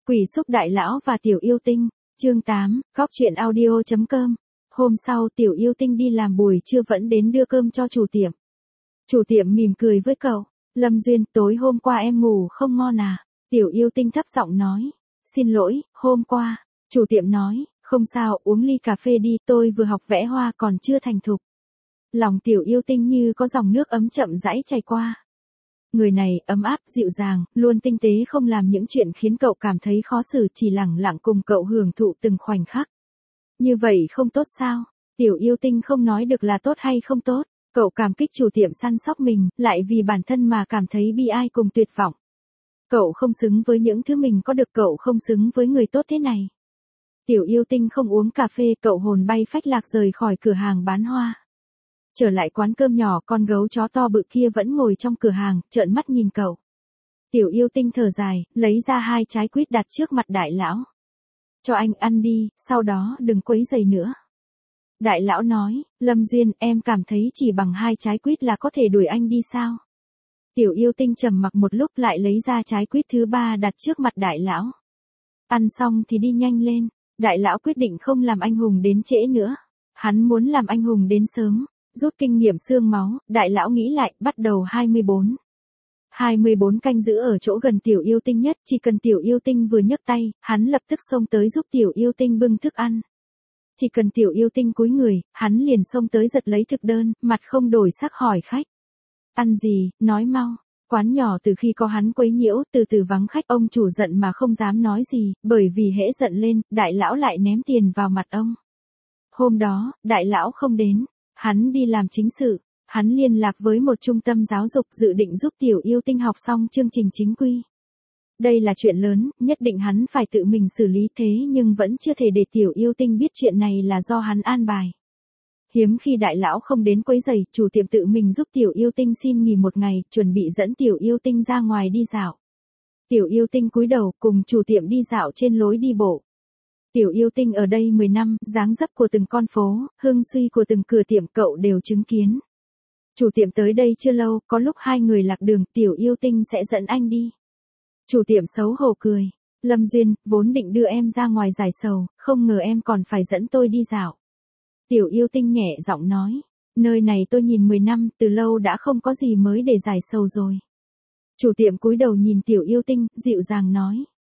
Quỷ xúc đại lão và Tiểu Yêu Tinh, chương 8, góc truyện audio.com. Hôm sau Tiểu Yêu Tinh đi làm buổi trưa vẫn đến đưa cơm cho chủ tiệm. Chủ tiệm mỉm cười với cậu, Lâm Duyên, tối hôm qua em ngủ không ngon à? Tiểu Yêu Tinh thấp giọng nói, xin lỗi, hôm qua. Chủ tiệm nói, không sao, uống ly cà phê đi, tôi vừa học vẽ hoa còn chưa thành thục. Lòng Tiểu Yêu Tinh như có dòng nước ấm chậm rãi chảy qua. Người này ấm áp, dịu dàng, luôn tinh tế, không làm những chuyện khiến cậu cảm thấy khó xử, chỉ lẳng lặng cùng cậu hưởng thụ từng khoảnh khắc. Như vậy không tốt sao? Tiểu Yêu Tinh không nói được là tốt hay không tốt. Cậu cảm kích chủ tiệm săn sóc mình, lại vì bản thân mà cảm thấy bi ai cùng tuyệt vọng. Cậu không xứng với những thứ mình có được, cậu không xứng với người tốt thế này. Tiểu Yêu Tinh không uống cà phê, cậu hồn bay phách lạc rời khỏi cửa hàng bán hoa. Trở lại quán cơm nhỏ, con gấu chó to bự kia vẫn ngồi trong cửa hàng, trợn mắt nhìn cậu. Tiểu Yêu Tinh thở dài, lấy ra 2 trái quýt đặt trước mặt đại lão. Cho anh ăn đi, sau đó đừng quấy rầy nữa. Đại lão nói, Lâm Duyên, em cảm thấy chỉ bằng 2 trái quýt là có thể đuổi anh đi sao? Tiểu Yêu Tinh trầm mặc một lúc lại lấy ra trái quýt thứ 3 đặt trước mặt đại lão. Ăn xong thì đi nhanh lên. Đại lão quyết định không làm anh hùng đến trễ nữa. Hắn muốn làm anh hùng đến sớm. Rút kinh nghiệm xương máu, đại lão nghĩ lại, bắt đầu 24. 24 canh giữ ở chỗ gần Tiểu Yêu Tinh nhất, chỉ cần Tiểu Yêu Tinh vừa nhấc tay, hắn lập tức xông tới giúp Tiểu Yêu Tinh bưng thức ăn. Chỉ cần Tiểu Yêu Tinh cúi người, hắn liền xông tới giật lấy thực đơn, mặt không đổi sắc hỏi khách. Ăn gì, nói mau. Quán nhỏ từ khi có hắn quấy nhiễu, từ từ vắng khách, ông chủ giận mà không dám nói gì, bởi vì hễ giận lên, đại lão lại ném tiền vào mặt ông. Hôm đó, đại lão không đến. Hắn đi làm chính sự, hắn liên lạc với một trung tâm giáo dục dự định giúp Tiểu Yêu Tinh học xong chương trình chính quy. Đây là chuyện lớn, nhất định hắn phải tự mình xử lý, thế nhưng vẫn chưa thể để Tiểu Yêu Tinh biết chuyện này là do hắn an bài. Hiếm khi đại lão không đến quấy rầy, chủ tiệm tự mình giúp Tiểu Yêu Tinh xin nghỉ một ngày, chuẩn bị dẫn Tiểu Yêu Tinh ra ngoài đi dạo. Tiểu Yêu Tinh cúi đầu cùng chủ tiệm đi dạo trên lối đi bộ. Tiểu Yêu Tinh ở đây 10 năm, dáng dấp của từng con phố, hương suy của từng cửa tiệm cậu đều chứng kiến. Chủ tiệm tới đây chưa lâu, có lúc 2 người lạc đường, Tiểu Yêu Tinh sẽ dẫn anh đi. Chủ tiệm xấu hổ cười. Lâm Duyên, vốn định đưa em ra ngoài giải sầu, không ngờ em còn phải dẫn tôi đi dạo. Tiểu Yêu Tinh nhẹ giọng nói, nơi này tôi nhìn 10 năm, từ lâu đã không có gì mới để giải sầu rồi. Chủ tiệm cúi đầu nhìn Tiểu Yêu Tinh, dịu dàng nói.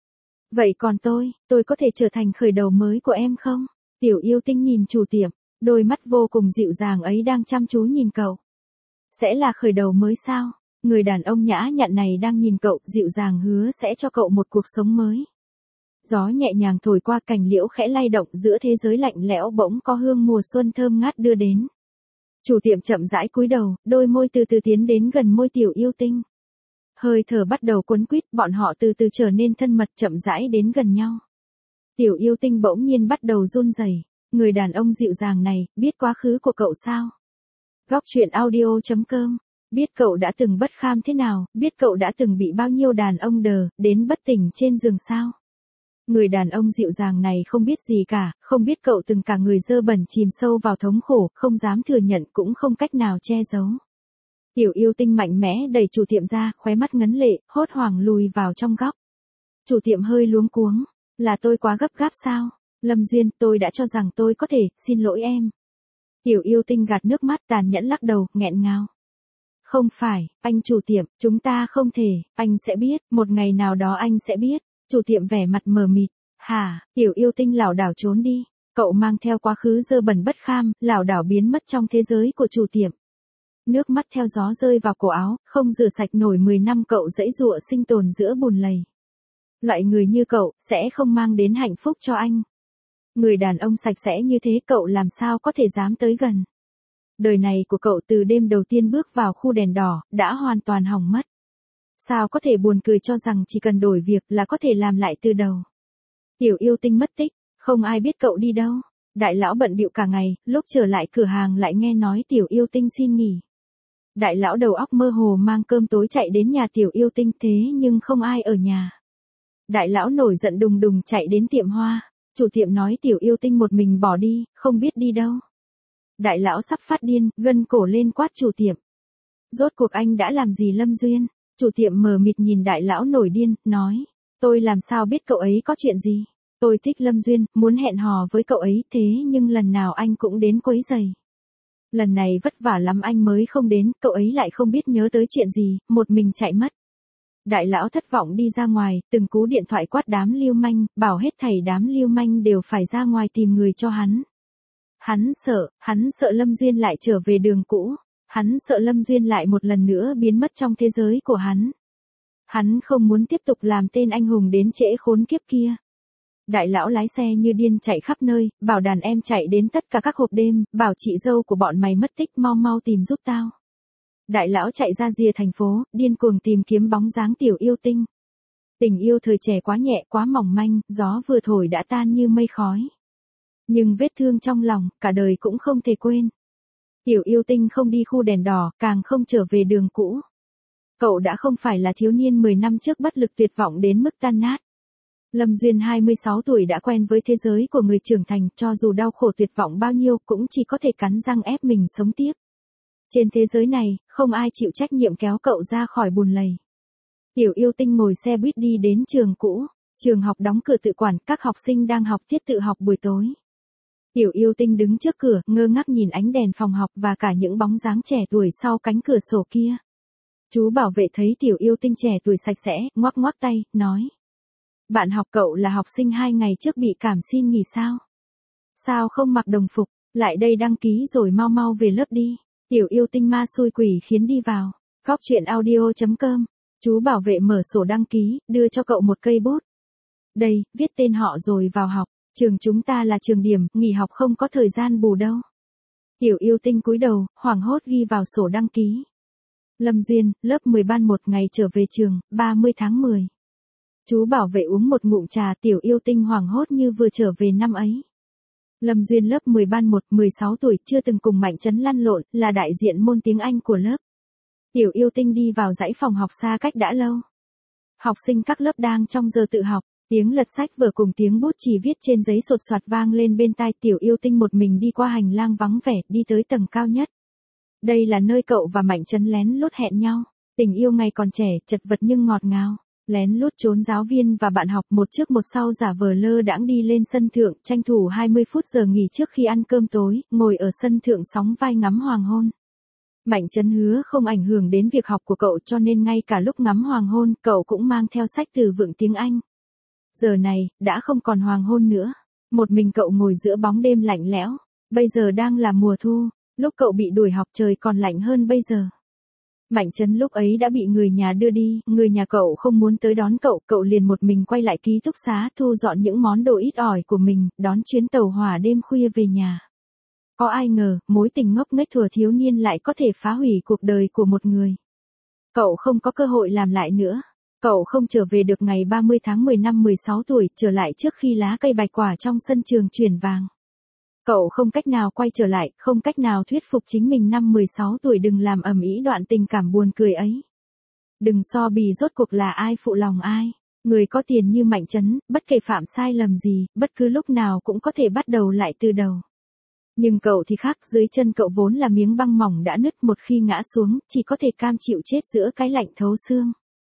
Vậy còn tôi có thể trở thành khởi đầu mới của em không? Tiểu Yêu Tinh nhìn chủ tiệm, đôi mắt vô cùng dịu dàng ấy đang chăm chú nhìn cậu. Sẽ là khởi đầu mới sao? Người đàn ông nhã nhặn này đang nhìn cậu, dịu dàng hứa sẽ cho cậu một cuộc sống mới. Gió nhẹ nhàng thổi qua, cành liễu khẽ lay động, giữa thế giới lạnh lẽo bỗng có hương mùa xuân thơm ngát đưa đến. Chủ tiệm chậm rãi cúi đầu, đôi môi từ từ tiến đến gần môi Tiểu Yêu Tinh. Hơi thở bắt đầu quấn quýt, bọn họ từ từ trở nên thân mật, chậm rãi đến gần nhau. Tiểu Yêu Tinh bỗng nhiên bắt đầu run rẩy. Người đàn ông dịu dàng này, biết quá khứ của cậu sao? Góc truyện audio.com. Biết cậu đã từng bất kham thế nào, biết cậu đã từng bị bao nhiêu đàn ông đờ, đến bất tỉnh trên giường sao? Người đàn ông dịu dàng này không biết gì cả, không biết cậu từng cả người dơ bẩn chìm sâu vào thống khổ, không dám thừa nhận cũng không cách nào che giấu. Tiểu Yêu Tinh mạnh mẽ đẩy chủ tiệm ra, khóe mắt ngấn lệ, hốt hoảng lùi vào trong góc. Chủ tiệm hơi luống cuống, là tôi quá gấp gáp sao? Lâm Duyên, tôi đã cho rằng tôi có thể, xin lỗi em. Tiểu Yêu Tinh gạt nước mắt, tàn nhẫn lắc đầu, nghẹn ngào. Không phải, anh chủ tiệm, chúng ta không thể, anh sẽ biết, một ngày nào đó anh sẽ biết. Chủ tiệm vẻ mặt mờ mịt. Hả? Tiểu Yêu Tinh lảo đảo trốn đi. Cậu mang theo quá khứ dơ bẩn bất kham, lảo đảo biến mất trong thế giới của chủ tiệm. Nước mắt theo gió rơi vào cổ áo, không rửa sạch nổi 10 năm cậu giãy giụa sinh tồn giữa bùn lầy. Loại người như cậu, sẽ không mang đến hạnh phúc cho anh. Người đàn ông sạch sẽ như thế cậu làm sao có thể dám tới gần. Đời này của cậu từ đêm đầu tiên bước vào khu đèn đỏ, đã hoàn toàn hỏng mất. Sao có thể buồn cười cho rằng chỉ cần đổi việc là có thể làm lại từ đầu. Tiểu Yêu Tinh mất tích, không ai biết cậu đi đâu. Đại lão bận bịu cả ngày, lúc trở lại cửa hàng lại nghe nói Tiểu Yêu Tinh xin nghỉ. Đại lão đầu óc mơ hồ mang cơm tối chạy đến nhà Tiểu Yêu Tinh, thế nhưng không ai ở nhà. Đại lão nổi giận đùng đùng chạy đến tiệm hoa. Chủ tiệm nói Tiểu Yêu Tinh một mình bỏ đi, không biết đi đâu. Đại lão sắp phát điên, gân cổ lên quát chủ tiệm. Rốt cuộc anh đã làm gì Lâm Duyên? Chủ tiệm mờ mịt nhìn đại lão nổi điên, nói. Tôi làm sao biết cậu ấy có chuyện gì? Tôi thích Lâm Duyên, muốn hẹn hò với cậu ấy thế nhưng lần nào anh cũng đến quấy rầy. Lần này vất vả lắm anh mới không đến, cậu ấy lại không biết nhớ tới chuyện gì, một mình chạy mất. Đại lão thất vọng đi ra ngoài, từng cú điện thoại quát đám lưu manh, bảo hết thảy đám lưu manh đều phải ra ngoài tìm người cho hắn. Hắn sợ Lâm Duyên lại trở về đường cũ, hắn sợ Lâm Duyên lại một lần nữa biến mất trong thế giới của hắn. Hắn không muốn tiếp tục làm tên anh hùng đến trễ khốn kiếp kia. Đại lão lái xe như điên chạy khắp nơi, bảo đàn em chạy đến tất cả các hộp đêm, bảo chị dâu của bọn mày mất tích mau mau tìm giúp tao. Đại lão chạy ra rìa thành phố, điên cuồng tìm kiếm bóng dáng tiểu yêu tinh. Tình yêu thời trẻ quá nhẹ quá mỏng manh, gió vừa thổi đã tan như mây khói. Nhưng vết thương trong lòng, cả đời cũng không thể quên. Tiểu yêu tinh không đi khu đèn đỏ, càng không trở về đường cũ. Cậu đã không phải là thiếu niên 10 năm trước bất lực tuyệt vọng đến mức tan nát. Lâm Duyên 26 tuổi đã quen với thế giới của người trưởng thành, cho dù đau khổ tuyệt vọng bao nhiêu cũng chỉ có thể cắn răng ép mình sống tiếp. Trên thế giới này, không ai chịu trách nhiệm kéo cậu ra khỏi bùn lầy. Tiểu yêu tinh ngồi xe buýt đi đến trường cũ, trường học đóng cửa tự quản, các học sinh đang học tiết tự học buổi tối. Tiểu yêu tinh đứng trước cửa, ngơ ngác nhìn ánh đèn phòng học và cả những bóng dáng trẻ tuổi sau cánh cửa sổ kia. Chú bảo vệ thấy tiểu yêu tinh trẻ tuổi sạch sẽ, ngoắc ngoắc tay, nói. Bạn học cậu là học sinh 2 ngày trước bị cảm xin nghỉ sao? Sao không mặc đồng phục, lại đây đăng ký rồi mau mau về lớp đi. Tiểu yêu tinh ma xui quỷ khiến đi vào. Góc chuyện audio.com. Chú bảo vệ mở sổ đăng ký, đưa cho cậu một cây bút. Đây, viết tên họ rồi vào học. Trường chúng ta là trường điểm, nghỉ học không có thời gian bù đâu. Tiểu yêu tinh cúi đầu, hoảng hốt ghi vào sổ đăng ký. Lâm Duyên, lớp 10 ban 1 ngày trở về trường, 30 tháng 10. Chú bảo vệ uống một ngụm trà, tiểu yêu tinh hoảng hốt như vừa trở về năm ấy. Lâm Duyên lớp 10 ban 1, 16 tuổi, chưa từng cùng Mạnh Trấn lăn lộn, là đại diện môn tiếng Anh của lớp. Tiểu yêu tinh đi vào dãy phòng học xa cách đã lâu. Học sinh các lớp đang trong giờ tự học, tiếng lật sách vở cùng tiếng bút chì viết trên giấy sột soạt vang lên bên tai. Tiểu yêu tinh một mình đi qua hành lang vắng vẻ, đi tới tầng cao nhất. Đây là nơi cậu và Mạnh Trấn lén lút hẹn nhau. Tình yêu ngày còn trẻ, chật vật nhưng ngọt ngào. Lén lút trốn giáo viên và bạn học, một trước một sau giả vờ lơ đãng đi lên sân thượng, tranh thủ 20 phút giờ nghỉ trước khi ăn cơm tối, ngồi ở sân thượng sóng vai ngắm hoàng hôn. Mạnh Trấn hứa không ảnh hưởng đến việc học của cậu, cho nên ngay cả lúc ngắm hoàng hôn, cậu cũng mang theo sách từ vựng tiếng Anh. Giờ này, đã không còn hoàng hôn nữa. Một mình cậu ngồi giữa bóng đêm lạnh lẽo. Bây giờ đang là mùa thu, lúc cậu bị đuổi học trời còn lạnh hơn bây giờ. Mạnh Trấn lúc ấy đã bị người nhà đưa đi, người nhà cậu không muốn tới đón cậu, cậu liền một mình quay lại ký túc xá, thu dọn những món đồ ít ỏi của mình, đón chuyến tàu hỏa đêm khuya về nhà. Có ai ngờ, mối tình ngốc nghếch thuở thiếu niên lại có thể phá hủy cuộc đời của một người. Cậu không có cơ hội làm lại nữa. Cậu không trở về được ngày 30 tháng 10 năm 16 tuổi, trở lại trước khi lá cây bạch quả trong sân trường chuyển vàng. Cậu không cách nào quay trở lại, không cách nào thuyết phục chính mình năm 16 tuổi đừng làm ầm ĩ đoạn tình cảm buồn cười ấy. Đừng so bì rốt cuộc là ai phụ lòng ai. Người có tiền như Mạnh Trấn, bất kể phạm sai lầm gì, bất cứ lúc nào cũng có thể bắt đầu lại từ đầu. Nhưng cậu thì khác, dưới chân cậu vốn là miếng băng mỏng đã nứt, một khi ngã xuống, chỉ có thể cam chịu chết giữa cái lạnh thấu xương.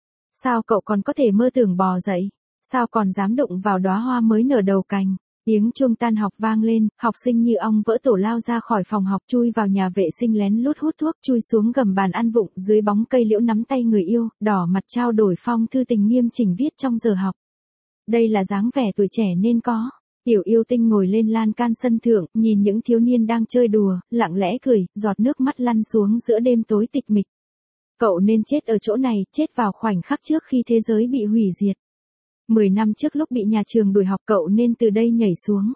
Sao cậu còn có thể mơ tưởng bò dậy? Sao còn dám đụng vào đóa hoa mới nở đầu cành? Tiếng chuông tan học vang lên, học sinh như ong vỡ tổ lao ra khỏi phòng học, chui vào nhà vệ sinh lén lút hút thuốc, chui xuống gầm bàn ăn vụng, dưới bóng cây liễu nắm tay người yêu, đỏ mặt trao đổi phong thư tình nghiêm chỉnh viết trong giờ học. Đây là dáng vẻ tuổi trẻ nên có. Tiểu yêu tinh ngồi lên lan can sân thượng, nhìn những thiếu niên đang chơi đùa, lặng lẽ cười, giọt nước mắt lăn xuống giữa đêm tối tịch mịch. Cậu nên chết ở chỗ này, chết vào khoảnh khắc trước khi thế giới bị hủy diệt. 10 năm trước lúc bị nhà trường đuổi học, cậu nên từ đây nhảy xuống.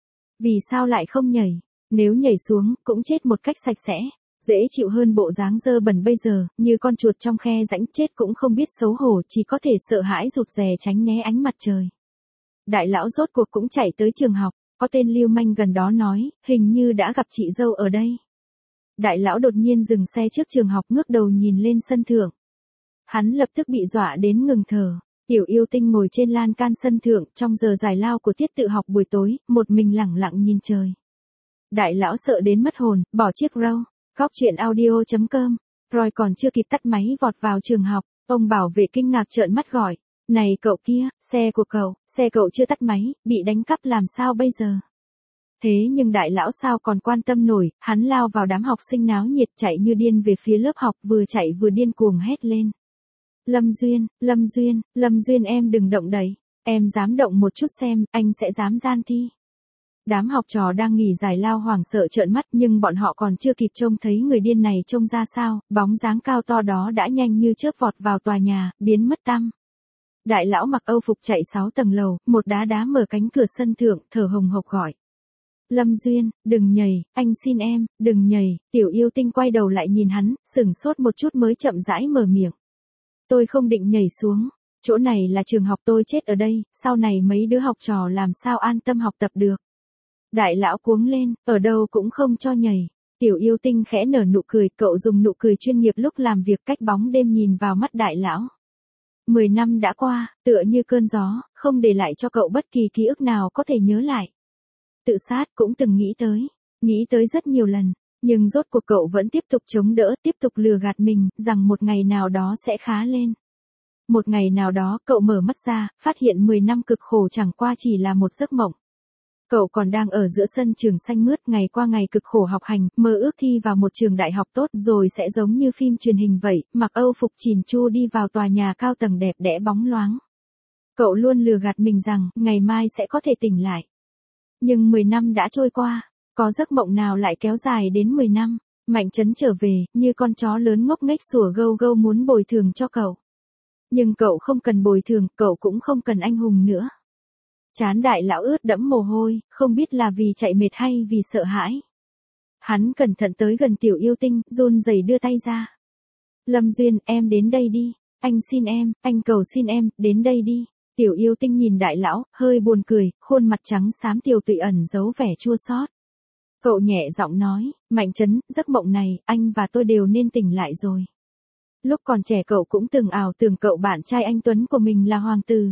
Vì sao lại không nhảy? Nếu nhảy xuống, cũng chết một cách sạch sẽ. Dễ chịu hơn bộ dáng dơ bẩn bây giờ, như con chuột trong khe rãnh, chết cũng không biết xấu hổ, chỉ có thể sợ hãi rụt rè tránh né ánh mặt trời. Đại lão rốt cuộc cũng chạy tới trường học, có tên lưu manh gần đó nói, hình như đã gặp chị dâu ở đây. Đại lão đột nhiên dừng xe trước trường học, ngước đầu nhìn lên sân thượng. Hắn lập tức bị dọa đến ngừng thở. Tiểu yêu tinh ngồi trên lan can sân thượng, trong giờ giải lao của tiết tự học buổi tối, một mình lẳng lặng nhìn trời. Đại lão sợ đến mất hồn, bỏ chiếc râu. Góc chuyện audio.com. Rồi còn chưa kịp tắt máy vọt vào trường học, ông bảo vệ kinh ngạc trợn mắt gọi. Này cậu kia, xe cậu chưa tắt máy, bị đánh cắp làm sao bây giờ? Thế nhưng đại lão sao còn quan tâm nổi, hắn lao vào đám học sinh náo nhiệt chạy như điên về phía lớp học, vừa chạy vừa điên cuồng hét lên. Lâm Duyên em đừng động đậy, em dám động một chút xem, anh sẽ dám gian thi. Đám học trò đang nghỉ giải lao hoảng sợ trợn mắt nhưng bọn họ còn chưa kịp trông thấy người điên này trông ra sao, bóng dáng cao to đó đã nhanh như chớp vọt vào tòa nhà, biến mất tăm. Đại lão mặc âu phục chạy 6 tầng lầu, một đá mở cánh cửa sân thượng, thở hồng hộc gọi. Lâm Duyên, đừng nhảy, anh xin em, đừng nhảy, Tiểu Yêu Tinh quay đầu lại nhìn hắn, sửng sốt một chút mới chậm rãi mở miệng. Tôi không định nhảy xuống, chỗ này là trường học tôi chết ở đây, sau này mấy đứa học trò làm sao an tâm học tập được. Đại lão cuống lên, ở đâu cũng không cho nhảy. Tiểu Yêu Tinh khẽ nở nụ cười, cậu dùng nụ cười chuyên nghiệp lúc làm việc cách bóng đêm nhìn vào mắt đại lão. 10 năm đã qua, tựa như cơn gió, không để lại cho cậu bất kỳ ký ức nào có thể nhớ lại. Tự sát cũng từng nghĩ tới rất nhiều lần, nhưng rốt cuộc cậu vẫn tiếp tục chống đỡ, tiếp tục lừa gạt mình, rằng một ngày nào đó sẽ khá lên. Một ngày nào đó, cậu mở mắt ra, phát hiện 10 năm cực khổ chẳng qua chỉ là một giấc mộng. Cậu còn đang ở giữa sân trường xanh mướt, ngày qua ngày cực khổ học hành, mơ ước thi vào một trường đại học tốt rồi sẽ giống như phim truyền hình vậy, mặc âu phục chỉn chu đi vào tòa nhà cao tầng đẹp đẽ bóng loáng. Cậu luôn lừa gạt mình rằng, ngày mai sẽ có thể tỉnh lại. Nhưng 10 năm đã trôi qua, có giấc mộng nào lại kéo dài đến 10 năm, Mạnh Trấn trở về, như con chó lớn ngốc nghếch sủa gâu gâu muốn bồi thường cho cậu. Nhưng cậu không cần bồi thường, cậu cũng không cần anh hùng nữa. Trán đại lão ướt đẫm mồ hôi, không biết là vì chạy mệt hay vì sợ hãi. Hắn cẩn thận tới gần Tiểu Yêu Tinh, run rẩy đưa tay ra. Lâm Duyên, em đến đây đi, anh xin em, anh cầu xin em, đến đây đi. Tiểu Yêu Tinh nhìn đại lão, hơi buồn cười, khuôn mặt trắng xám tiều tụy ẩn giấu vẻ chua xót. Cậu nhẹ giọng nói, Mạnh Trấn, giấc mộng này, anh và tôi đều nên tỉnh lại rồi. Lúc còn trẻ cậu cũng từng ảo tưởng cậu bạn trai anh Tuấn của mình là hoàng tử.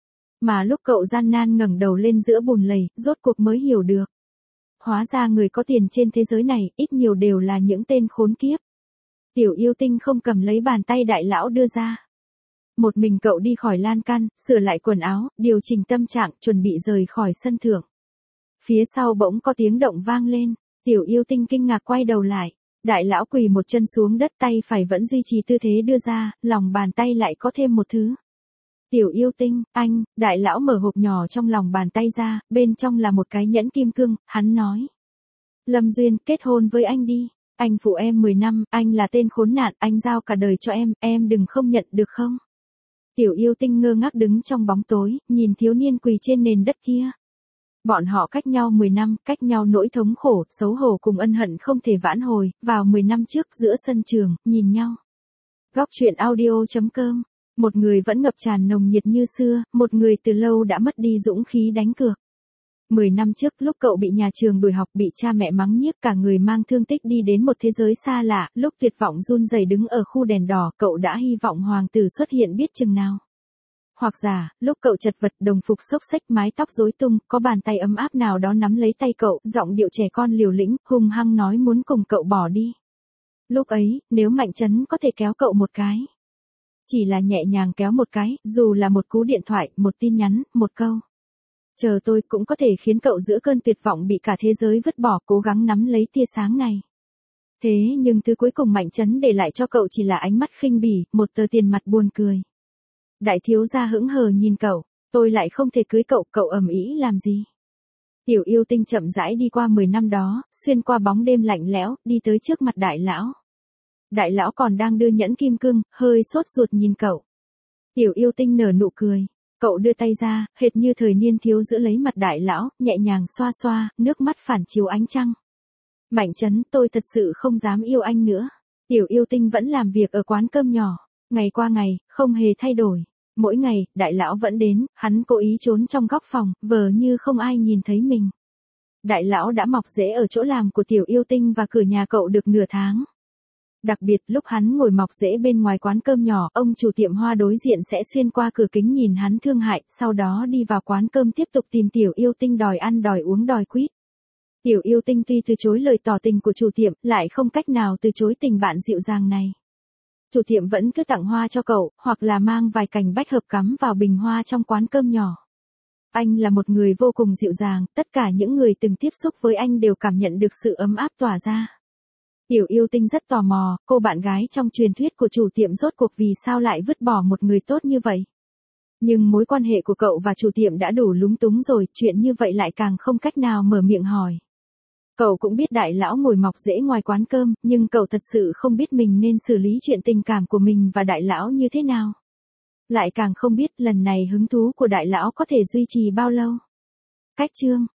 Mà lúc cậu gian nan ngẩng đầu lên giữa bùn lầy, rốt cuộc mới hiểu được. Hóa ra người có tiền trên thế giới này, ít nhiều đều là những tên khốn kiếp. Tiểu Yêu Tinh không cầm lấy bàn tay đại lão đưa ra. Một mình cậu đi khỏi lan can, sửa lại quần áo, điều chỉnh tâm trạng, chuẩn bị rời khỏi sân thượng. Phía sau bỗng có tiếng động vang lên, Tiểu Yêu Tinh kinh ngạc quay đầu lại. Đại lão quỳ một chân xuống đất, tay phải vẫn duy trì tư thế đưa ra, lòng bàn tay lại có thêm một thứ. Tiểu Yêu Tinh, anh, đại lão mở hộp nhỏ trong lòng bàn tay ra, bên trong là một cái nhẫn kim cương, hắn nói. Lâm Duyên, kết hôn với anh đi, anh phụ em 10 năm, anh là tên khốn nạn, anh giao cả đời cho em đừng không nhận được không? Tiểu Yêu Tinh ngơ ngác đứng trong bóng tối, nhìn thiếu niên quỳ trên nền đất kia. Bọn họ cách nhau 10 năm, cách nhau nỗi thống khổ, xấu hổ cùng ân hận không thể vãn hồi, vào 10 năm trước giữa sân trường, nhìn nhau. Góc truyện audio.com. Một người vẫn ngập tràn nồng nhiệt như xưa, một người từ lâu đã mất đi dũng khí đánh cược. 10 năm trước lúc cậu bị nhà trường đuổi học, bị cha mẹ mắng nhiếc, cả người mang thương tích đi đến một thế giới xa lạ, lúc tuyệt vọng run rẩy đứng ở khu đèn đỏ, cậu đã hy vọng hoàng tử xuất hiện biết chừng nào. Hoặc giả, lúc cậu chật vật, đồng phục xốc xếch, mái tóc rối tung, có bàn tay ấm áp nào đó nắm lấy tay cậu, giọng điệu trẻ con liều lĩnh, hung hăng nói muốn cùng cậu bỏ đi. Lúc ấy, nếu Mạnh Trấn có thể kéo cậu một cái. Chỉ là nhẹ nhàng kéo một cái, dù là một cú điện thoại, một tin nhắn, một câu. Chờ tôi cũng có thể khiến cậu giữa cơn tuyệt vọng bị cả thế giới vứt bỏ, cố gắng nắm lấy tia sáng này. Thế nhưng thứ cuối cùng Mạnh Trấn để lại cho cậu chỉ là ánh mắt khinh bỉ, một tờ tiền mặt buồn cười. Đại thiếu gia hững hờ nhìn cậu, tôi lại không thể cưới cậu, cậu ầm ĩ làm gì? Tiểu Yêu Tinh chậm rãi đi qua 10 năm đó, xuyên qua bóng đêm lạnh lẽo, đi tới trước mặt đại lão. Đại lão còn đang đưa nhẫn kim cương, hơi sốt ruột nhìn cậu. Tiểu Yêu Tinh nở nụ cười. Cậu đưa tay ra, hệt như thời niên thiếu giữ lấy mặt đại lão, nhẹ nhàng xoa xoa, nước mắt phản chiếu ánh trăng. Mạnh Trấn, tôi thật sự không dám yêu anh nữa. Tiểu Yêu Tinh vẫn làm việc ở quán cơm nhỏ. Ngày qua ngày, không hề thay đổi. Mỗi ngày, đại lão vẫn đến, hắn cố ý trốn trong góc phòng, vờ như không ai nhìn thấy mình. Đại lão đã mọc rễ ở chỗ làm của Tiểu Yêu Tinh và cửa nhà cậu được nửa tháng. Đặc biệt lúc hắn ngồi mọc rễ bên ngoài quán cơm nhỏ, ông chủ tiệm hoa đối diện sẽ xuyên qua cửa kính nhìn hắn thương hại, sau đó đi vào quán cơm tiếp tục tìm Tiểu Yêu Tinh đòi ăn đòi uống đòi quýt. Tiểu Yêu Tinh tuy từ chối lời tỏ tình của chủ tiệm, lại không cách nào từ chối tình bạn dịu dàng này. chủ tiệm vẫn cứ tặng hoa cho cậu, hoặc là mang vài cành bách hợp cắm vào bình hoa trong quán cơm nhỏ. Anh là một người vô cùng dịu dàng, tất cả những người từng tiếp xúc với anh đều cảm nhận được sự ấm áp tỏa ra. Tiểu Yêu Tinh rất tò mò, cô bạn gái trong truyền thuyết của chủ tiệm rốt cuộc vì sao lại vứt bỏ một người tốt như vậy. Nhưng mối quan hệ của cậu và chủ tiệm đã đủ lúng túng rồi, chuyện như vậy lại càng không cách nào mở miệng hỏi. Cậu cũng biết đại lão ngồi mọc rễ ngoài quán cơm, nhưng cậu thật sự không biết mình nên xử lý chuyện tình cảm của mình và đại lão như thế nào. Lại càng không biết lần này hứng thú của đại lão có thể duy trì bao lâu. Cách chương